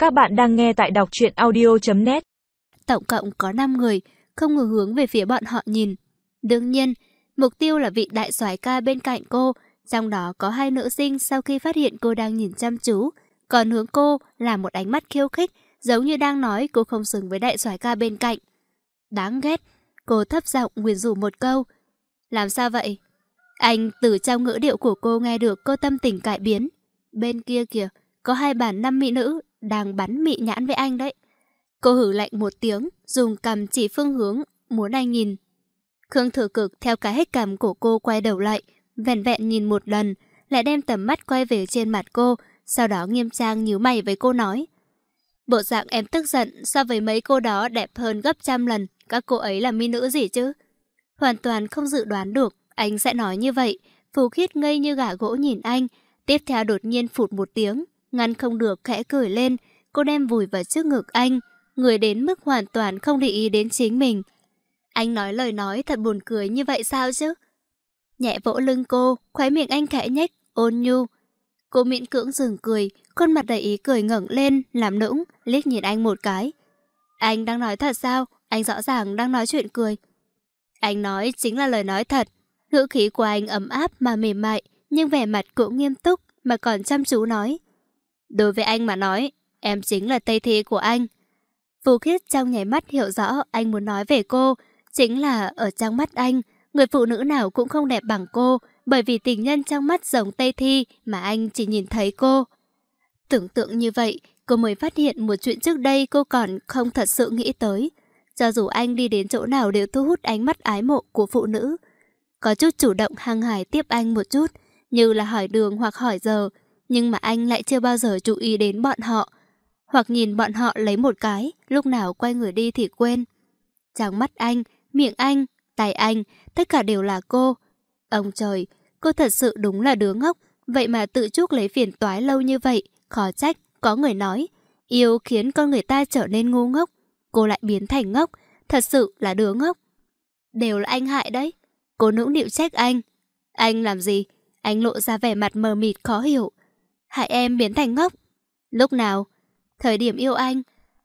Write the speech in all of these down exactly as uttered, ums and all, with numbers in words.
Các bạn đang nghe tại đọc truyện audio chấm net. Tổng cộng có năm người, không ngừng hướng về phía bọn họ nhìn. Đương nhiên, mục tiêu là vị đại soái ca bên cạnh cô, trong đó có hai nữ sinh sau khi phát hiện cô đang nhìn chăm chú, còn hướng cô là một ánh mắt khiêu khích, giống như đang nói cô không xứng với đại soái ca bên cạnh. Đáng ghét, cô thấp giọng nguyền rủa một câu. Làm sao vậy? Anh từ trong ngữ điệu của cô nghe được cô tâm tình cải biến. Bên kia kìa, có hai bản năm mỹ nữ đang bắn mị nhãn với anh đấy. Cô hử lạnh một tiếng, dùng cằm chỉ phương hướng, muốn anh nhìn. Khương Thừa Cực theo cái hết cằm của cô quay đầu lại, vẹn vẹn nhìn một lần, lại đem tầm mắt quay về trên mặt cô, sau đó nghiêm trang nhíu mày với cô nói. Bộ dạng em tức giận so với mấy cô đó đẹp hơn gấp trăm lần, các cô ấy là mỹ nữ gì chứ? Hoàn toàn không dự đoán được, anh sẽ nói như vậy. Phù Khiết ngây như gà gỗ nhìn anh, tiếp theo đột nhiên phụt một tiếng, ngăn không được khẽ cười lên, cô đem vùi vào trước ngực anh, người đến mức hoàn toàn không để ý đến chính mình. Anh nói lời nói thật buồn cười như vậy sao chứ? Nhẹ vỗ lưng cô, khóe miệng anh khẽ nhếch, ôn nhu. Cô miễn cưỡng dừng cười, khuôn mặt đầy ý cười ngẩng lên, làm nũng, liếc nhìn anh một cái. Anh đang nói thật sao? Anh rõ ràng đang nói chuyện cười. Anh nói chính là lời nói thật. Ngữ khí của anh ấm áp mà mềm mại, nhưng vẻ mặt cũng nghiêm túc mà còn chăm chú nói. Đối với anh mà nói, em chính là Tây Thi của anh. Phù Khiết trong nháy mắt hiểu rõ anh muốn nói về cô, chính là ở trong mắt anh, người phụ nữ nào cũng không đẹp bằng cô, bởi vì tình nhân trong mắt giống Tây Thi mà anh chỉ nhìn thấy cô. Tưởng tượng như vậy, cô mới phát hiện một chuyện trước đây cô còn không thật sự nghĩ tới. Cho dù anh đi đến chỗ nào đều thu hút ánh mắt ái mộ của phụ nữ. Có chút chủ động hăng hái tiếp anh một chút, như là hỏi đường hoặc hỏi giờ, nhưng mà anh lại chưa bao giờ chú ý đến bọn họ. Hoặc nhìn bọn họ lấy một cái, lúc nào quay người đi thì quên. Trong mắt anh, miệng anh, tay anh, tất cả đều là cô. Ông trời, cô thật sự đúng là đứa ngốc, vậy mà tự chuốc lấy phiền toái lâu như vậy, khó trách, có người nói. Yêu khiến con người ta trở nên ngu ngốc, cô lại biến thành ngốc, thật sự là đứa ngốc. Đều là anh hại đấy. Cô nũng nịu trách anh. Anh làm gì? Anh lộ ra vẻ mặt mờ mịt khó hiểu. Hại em biến thành ngốc. Lúc nào? Thời điểm yêu anh.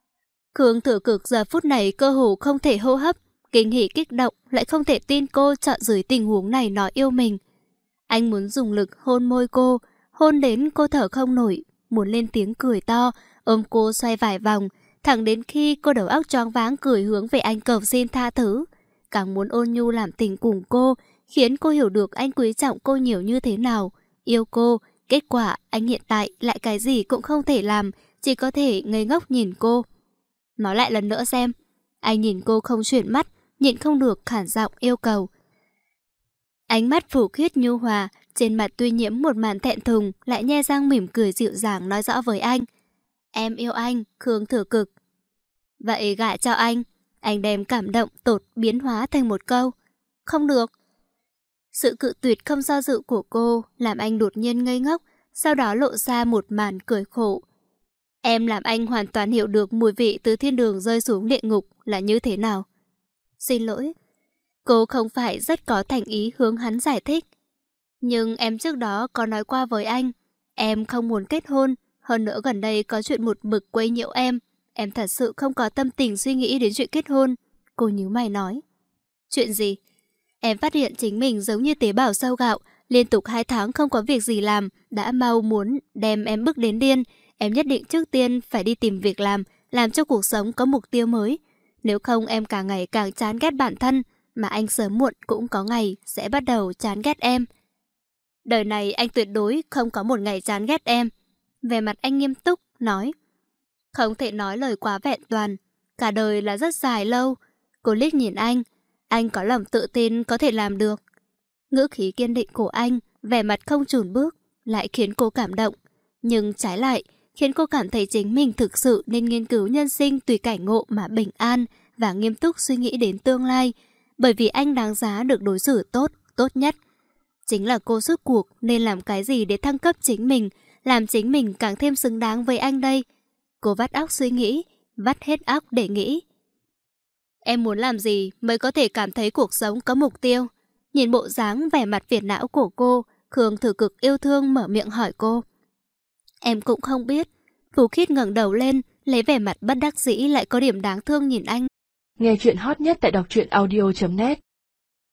Khương Thừa Cực giờ phút này cơ hồ không thể hô hấp, kinh hỉ kích động, lại không thể tin cô chọn dưới tình huống này nói yêu mình. Anh muốn dùng lực hôn môi cô, hôn đến cô thở không nổi, muốn lên tiếng cười to, ôm cô xoay vài vòng, thẳng đến khi cô đầu óc choáng váng cười hướng về anh cầu xin tha thứ. Càng muốn ôn nhu làm tình cùng cô, khiến cô hiểu được anh quý trọng cô nhiều như thế nào, yêu cô. Kết quả anh hiện tại lại cái gì cũng không thể làm, chỉ có thể ngây ngốc nhìn cô. Nói lại lần nữa xem. Anh nhìn cô không chuyển mắt, nhịn không được khản giọng yêu cầu. Ánh mắt Phù Khiết nhu hòa, trên mặt tuy nhiễm một màn thẹn thùng, lại nhe răng mỉm cười dịu dàng nói rõ với anh. Em yêu anh, Khương Thừa Cực. Vậy gả cho anh. Anh đem cảm động tột biến hóa thành một câu. Không được. Sự cự tuyệt không do dự của cô làm anh đột nhiên ngây ngốc, sau đó lộ ra một màn cười khổ. Em làm anh hoàn toàn hiểu được mùi vị từ thiên đường rơi xuống địa ngục là như thế nào. Xin lỗi. Cô không phải rất có thành ý hướng hắn giải thích. Nhưng em trước đó có nói qua với anh, em không muốn kết hôn, hơn nữa gần đây có chuyện một mực quấy nhiễu em. Em thật sự không có tâm tình suy nghĩ đến chuyện kết hôn. Cô nhíu mày nói. Chuyện gì? Em phát hiện chính mình giống như tế bào sâu gạo, liên tục hai tháng không có việc gì làm, đã mau muốn đem em bức đến điên. Em nhất định trước tiên phải đi tìm việc làm, làm cho cuộc sống có mục tiêu mới. Nếu không em càng ngày càng chán ghét bản thân, mà anh sớm muộn cũng có ngày sẽ bắt đầu chán ghét em. Đời này anh tuyệt đối không có một ngày chán ghét em. Về mặt anh nghiêm túc, nói. Không thể nói lời quá vẹn toàn, cả đời là rất dài lâu. Cô liếc nhìn anh, anh có lòng tự tin có thể làm được. Ngữ khí kiên định của anh, vẻ mặt không chùn bước, lại khiến cô cảm động. Nhưng trái lại, khiến cô cảm thấy chính mình thực sự nên nghiên cứu nhân sinh tùy cảnh ngộ mà bình an và nghiêm túc suy nghĩ đến tương lai, bởi vì anh đáng giá được đối xử tốt, tốt nhất. Chính là cô rút cuộc nên làm cái gì để thăng cấp chính mình, làm chính mình càng thêm xứng đáng với anh đây. Cô vắt óc suy nghĩ, vắt hết óc để nghĩ. Em muốn làm gì mới có thể cảm thấy cuộc sống có mục tiêu? Nhìn bộ dáng vẻ mặt phiền não của cô, Khương Thừa Cực yêu thương mở miệng hỏi cô. Em cũng không biết. Phú Khít ngẩng đầu lên, lấy vẻ mặt bất đắc dĩ lại có điểm đáng thương nhìn anh. Nghe chuyện hot nhất tại đọc truyện audio chấm net.